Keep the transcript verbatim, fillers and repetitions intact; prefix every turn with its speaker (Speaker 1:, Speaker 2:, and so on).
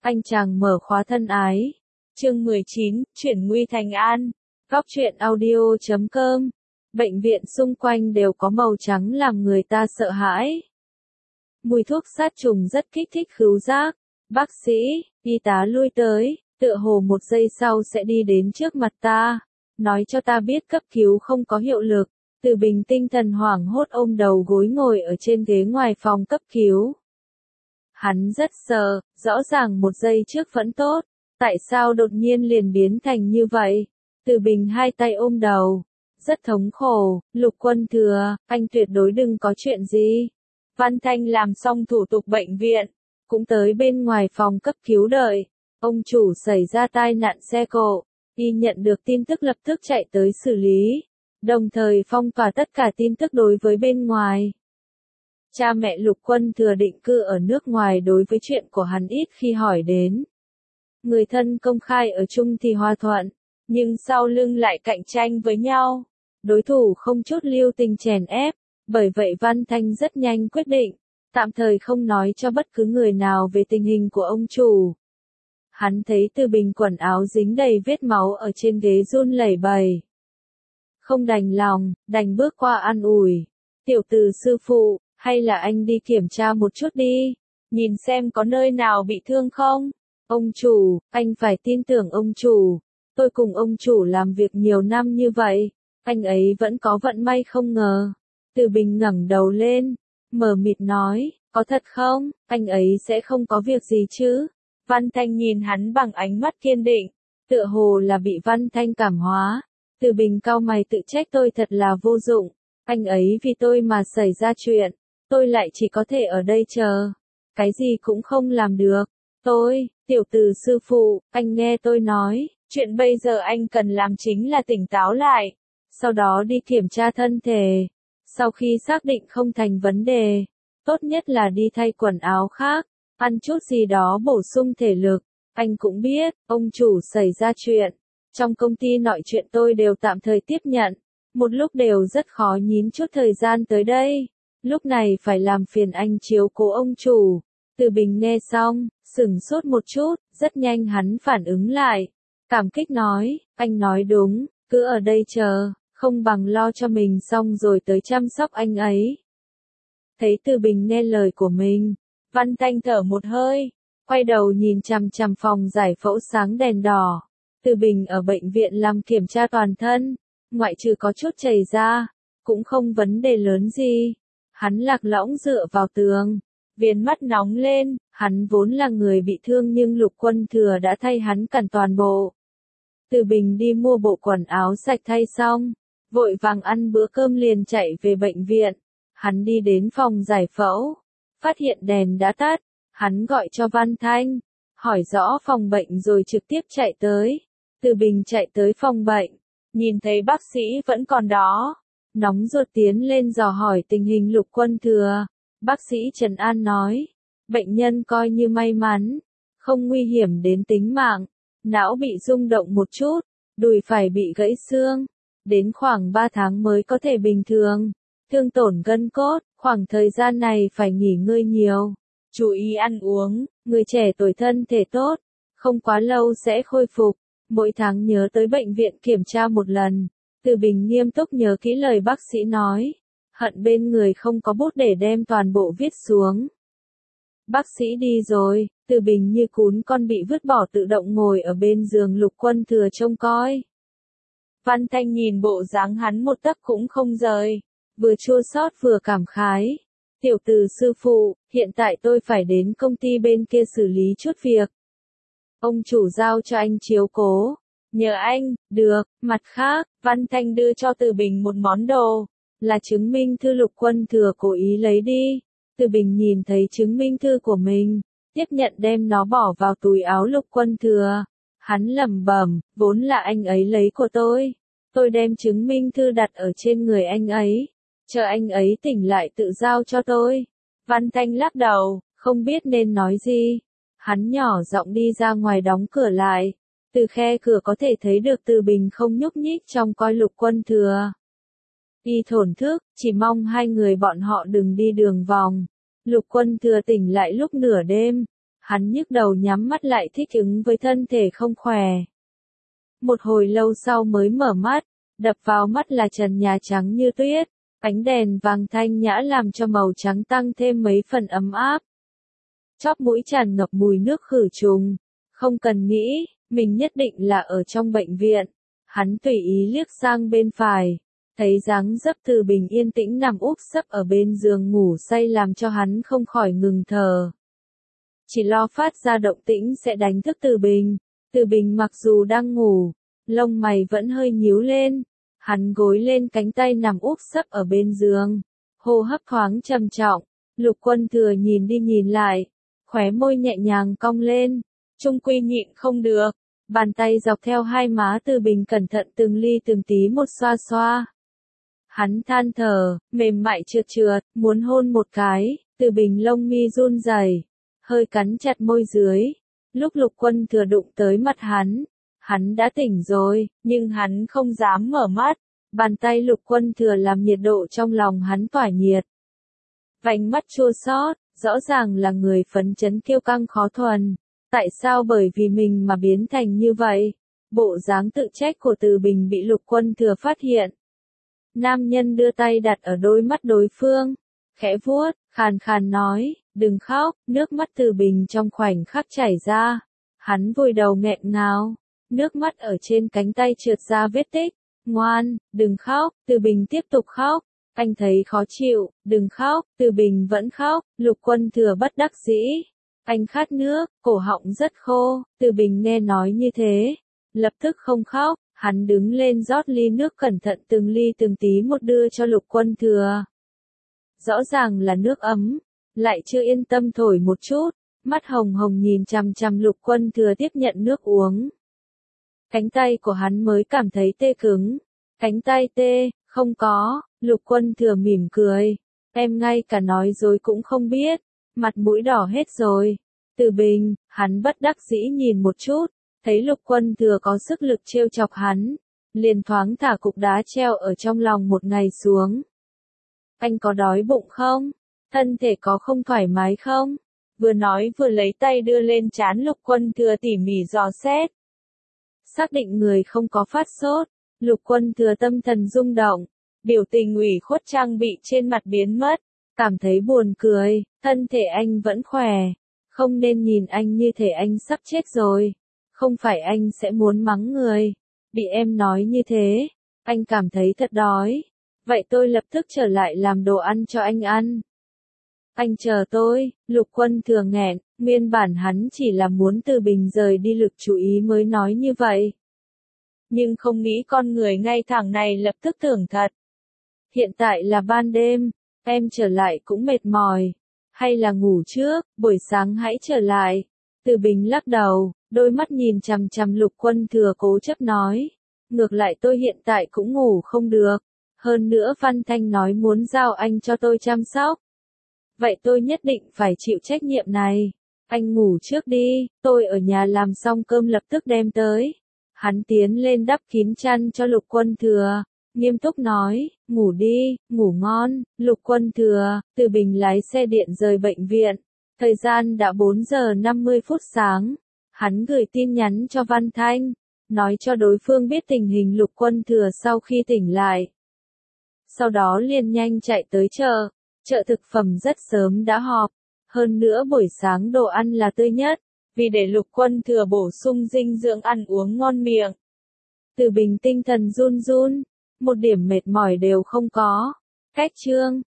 Speaker 1: anh chàng mở khóa thân ái. Chương mười chín, chuyển nguy thành an. Góc truyện audio chấm com. Bệnh viện xung quanh đều có màu trắng làm người ta sợ hãi. Mùi thuốc sát trùng rất kích thích khứu giác. Bác sĩ, y tá lui tới, tựa hồ một giây sau sẽ đi đến trước mặt ta, nói cho ta biết cấp cứu không có hiệu lực. Từ Bình tinh thần hoảng hốt ôm đầu gối ngồi ở trên ghế ngoài phòng cấp cứu. Hắn rất sợ, rõ ràng một giây trước vẫn tốt, tại sao đột nhiên liền biến thành như vậy? Từ Bình hai tay ôm đầu, rất thống khổ. Lục Quân Thừa, anh tuyệt đối đừng có chuyện gì. Văn Thanh làm xong thủ tục bệnh viện, cũng tới bên ngoài phòng cấp cứu đợi. Ông chủ xảy ra tai nạn xe cộ, y nhận được tin tức lập tức chạy tới xử lý, đồng thời phong tỏa tất cả tin tức đối với bên ngoài. Cha mẹ Lục Quân Thừa định cư ở nước ngoài, đối với chuyện của hắn ít khi hỏi đến. Người thân công khai ở chung thì hòa thuận, nhưng sau lưng lại cạnh tranh với nhau. Đối thủ không chút lưu tình chèn ép, bởi vậy Văn Thanh rất nhanh quyết định, tạm thời không nói cho bất cứ người nào về tình hình của ông chủ. Hắn thấy Từ Bình quần áo dính đầy vết máu ở trên ghế run lẩy bẩy. Không đành lòng, đành bước qua an ủi. Tiểu Từ sư phụ, hay là anh đi kiểm tra một chút đi, nhìn xem có nơi nào bị thương không? Ông chủ, anh phải tin tưởng ông chủ. Tôi cùng ông chủ làm việc nhiều năm như vậy, anh ấy vẫn có vận may không ngờ. Từ Bình ngẩng đầu lên, mờ mịt nói, có thật không? Anh ấy sẽ không có việc gì chứ? Văn Thanh nhìn hắn bằng ánh mắt kiên định, tựa hồ là bị Văn Thanh cảm hóa. Từ Bình cau mày tự trách, tôi thật là vô dụng, anh ấy vì tôi mà xảy ra chuyện, tôi lại chỉ có thể ở đây chờ, cái gì cũng không làm được. Tôi, Tiểu Từ sư phụ, anh nghe tôi nói, chuyện bây giờ anh cần làm chính là tỉnh táo lại, sau đó đi kiểm tra thân thể. Sau khi xác định không thành vấn đề, tốt nhất là đi thay quần áo khác, ăn chút gì đó bổ sung thể lực. Anh cũng biết, ông chủ xảy ra chuyện, trong công ty nội chuyện tôi đều tạm thời tiếp nhận, một lúc đều rất khó nhín chút thời gian tới đây, lúc này phải làm phiền anh chiếu cố ông chủ. Từ Bình nghe xong, sửng sốt một chút, rất nhanh hắn phản ứng lại, cảm kích nói, anh nói đúng, cứ ở đây chờ, không bằng lo cho mình xong rồi tới chăm sóc anh ấy. Thấy Từ Bình nghe lời của mình, Văn Thanh thở một hơi, quay đầu nhìn chằm chằm phòng giải phẫu sáng đèn đỏ. Từ Bình ở bệnh viện làm kiểm tra toàn thân, ngoại trừ có chút chảy ra, cũng không vấn đề lớn gì. Hắn lạc lõng dựa vào tường, viền mắt nóng lên, hắn vốn là người bị thương nhưng Lục Quân Thừa đã thay hắn cản toàn bộ. Từ Bình đi mua bộ quần áo sạch thay xong, vội vàng ăn bữa cơm liền chạy về bệnh viện. Hắn đi đến phòng giải phẫu, phát hiện đèn đã tắt, hắn gọi cho Văn Thanh, hỏi rõ phòng bệnh rồi trực tiếp chạy tới. Từ Bình chạy tới phòng bệnh, nhìn thấy bác sĩ vẫn còn đó, nóng ruột tiến lên dò hỏi tình hình Lục Quân Thừa. Bác sĩ trấn an nói, bệnh nhân coi như may mắn, không nguy hiểm đến tính mạng, não bị rung động một chút, đùi phải bị gãy xương, đến khoảng ba tháng mới có thể bình thường, thương tổn gân cốt, khoảng thời gian này phải nghỉ ngơi nhiều, chú ý ăn uống, người trẻ tuổi thân thể tốt, không quá lâu sẽ khôi phục, mỗi tháng nhớ tới bệnh viện kiểm tra một lần. Từ Bình nghiêm túc nhớ kỹ lời bác sĩ nói, hận bên người không có bút để đem toàn bộ viết xuống. Bác sĩ đi rồi, Từ Bình như cún con bị vứt bỏ tự động ngồi ở bên giường Lục Quân Thừa trông coi. Văn Thanh nhìn bộ dáng hắn một tấc cũng không rời, vừa chua xót vừa cảm khái. Tiểu Từ sư phụ, hiện tại tôi phải đến công ty bên kia xử lý chút việc. Ông chủ giao cho anh chiếu cố. Nhờ anh, được. Mặt khác, Văn Thanh đưa cho Từ Bình một món đồ, là chứng minh thư Lục Quân Thừa cố ý lấy đi. Từ Bình nhìn thấy chứng minh thư của mình, tiếp nhận đem nó bỏ vào túi áo Lục Quân Thừa. Hắn lẩm bẩm, vốn là anh ấy lấy của tôi. Tôi đem chứng minh thư đặt ở trên người anh ấy, chờ anh ấy tỉnh lại tự giao cho tôi. Văn Thanh lắc đầu, không biết nên nói gì. Hắn nhỏ giọng đi ra ngoài đóng cửa lại. Từ khe cửa có thể thấy được Từ Bình không nhúc nhích trong coi Lục Quân Thừa. Y thổn thức, chỉ mong hai người bọn họ đừng đi đường vòng. Lục Quân Thừa tỉnh lại lúc nửa đêm. Hắn nhức đầu nhắm mắt lại thích ứng với thân thể không khỏe. Một hồi lâu sau mới mở mắt, đập vào mắt là trần nhà trắng như tuyết, ánh đèn vàng thanh nhã làm cho màu trắng tăng thêm mấy phần ấm áp. Chóp mũi tràn ngập mùi nước khử trùng, không cần nghĩ, mình nhất định là ở trong bệnh viện. Hắn tùy ý liếc sang bên phải, thấy dáng dấp Từ Bình yên tĩnh nằm úp sấp ở bên giường ngủ say làm cho hắn không khỏi ngừng thở. Chỉ lo phát ra động tĩnh sẽ đánh thức Từ Bình. Từ Bình mặc dù đang ngủ, lông mày vẫn hơi nhíu lên. Hắn gối lên cánh tay nằm úp sấp ở bên giường, hô hấp thoáng trầm trọng. Lục Quân Thừa nhìn đi nhìn lại, khóe môi nhẹ nhàng cong lên, chung quy nhịn không được, bàn tay dọc theo hai má Từ Bình cẩn thận từng ly từng tí một xoa xoa. Hắn than thở, mềm mại trượt trượt, muốn hôn một cái. Từ Bình lông mi run rẩy, hơi cắn chặt môi dưới. Lúc Lục Quân Thừa đụng tới mặt hắn, hắn đã tỉnh rồi, nhưng hắn không dám mở mắt. Bàn tay Lục Quân Thừa làm nhiệt độ trong lòng hắn tỏa nhiệt. Vành mắt chua xót, rõ ràng là người phấn chấn kiêu căng khó thuần. Tại sao bởi vì mình mà biến thành như vậy? Bộ dáng tự trách của Từ Bình bị Lục Quân Thừa phát hiện. Nam nhân đưa tay đặt ở đôi mắt đối phương, khẽ vuốt, khàn khàn nói, đừng khóc. Nước mắt Từ Bình trong khoảnh khắc chảy ra. Hắn vùi đầu nghẹn ngào, nước mắt ở trên cánh tay trượt ra vết tích. Ngoan, đừng khóc. Từ Bình tiếp tục khóc. Anh thấy khó chịu, đừng khóc. Từ Bình vẫn khóc. Lục Quân Thừa bất đắc dĩ. Anh khát nước, cổ họng rất khô. Từ Bình nghe nói như thế, lập tức không khóc. Hắn đứng lên rót ly nước cẩn thận từng ly từng tí một đưa cho Lục Quân Thừa. Rõ ràng là nước ấm, lại chưa yên tâm thổi một chút. Mắt hồng hồng nhìn chằm chằm Lục Quân Thừa tiếp nhận nước uống. Cánh tay của hắn mới cảm thấy tê cứng. Cánh tay tê, không có. Lục Quân Thừa mỉm cười. Em ngay cả nói dối cũng không biết. Mặt mũi đỏ hết rồi. Từ Bình, hắn bất đắc dĩ nhìn một chút. Thấy Lục Quân Thừa có sức lực trêu chọc hắn. Liền thoáng thả cục đá treo ở trong lòng một ngày xuống. Anh có đói bụng không? Thân thể có không thoải mái không? Vừa nói vừa lấy tay đưa lên trán Lục Quân Thừa tỉ mỉ dò xét. Xác định người không có phát sốt. Lục Quân Thừa tâm thần rung động. Biểu tình ủy khuất trang bị trên mặt biến mất. Cảm thấy buồn cười. Thân thể anh vẫn khỏe. Không nên nhìn anh như thể anh sắp chết rồi. Không phải anh sẽ muốn mắng người. Bị em nói như thế. Anh cảm thấy thật đói. Vậy tôi lập tức trở lại làm đồ ăn cho anh ăn. Anh chờ tôi. Lục Quân Thừa nghẹn. Nguyên bản hắn chỉ là muốn Từ Bình rời đi lực chú ý mới nói như vậy. Nhưng không nghĩ con người ngay thẳng này lập tức tưởng thật. Hiện tại là ban đêm. Em trở lại cũng mệt mỏi. Hay là ngủ trước, buổi sáng hãy trở lại. Từ Bình lắc đầu, đôi mắt nhìn chằm chằm Lục Quân Thừa cố chấp nói. Ngược lại tôi hiện tại cũng ngủ không được. Hơn nữa Văn Thanh nói muốn giao anh cho tôi chăm sóc. Vậy tôi nhất định phải chịu trách nhiệm này. Anh ngủ trước đi, tôi ở nhà làm xong cơm lập tức đem tới. Hắn tiến lên đắp kín chăn cho Lục Quân Thừa. Nghiêm túc nói, ngủ đi, ngủ ngon. Lục Quân Thừa, Từ Bình lái xe điện rời bệnh viện. Thời gian đã bốn giờ năm mươi phút sáng. Hắn gửi tin nhắn cho Văn Thanh, nói cho đối phương biết tình hình Lục Quân Thừa sau khi tỉnh lại. Sau đó liền nhanh chạy tới chợ. Chợ thực phẩm rất sớm đã họp. Hơn nữa buổi sáng đồ ăn là tươi nhất, vì để Lục Quân Thừa bổ sung dinh dưỡng ăn uống ngon miệng. Từ Bình tinh thần run run, một điểm mệt mỏi đều không có. Cách chương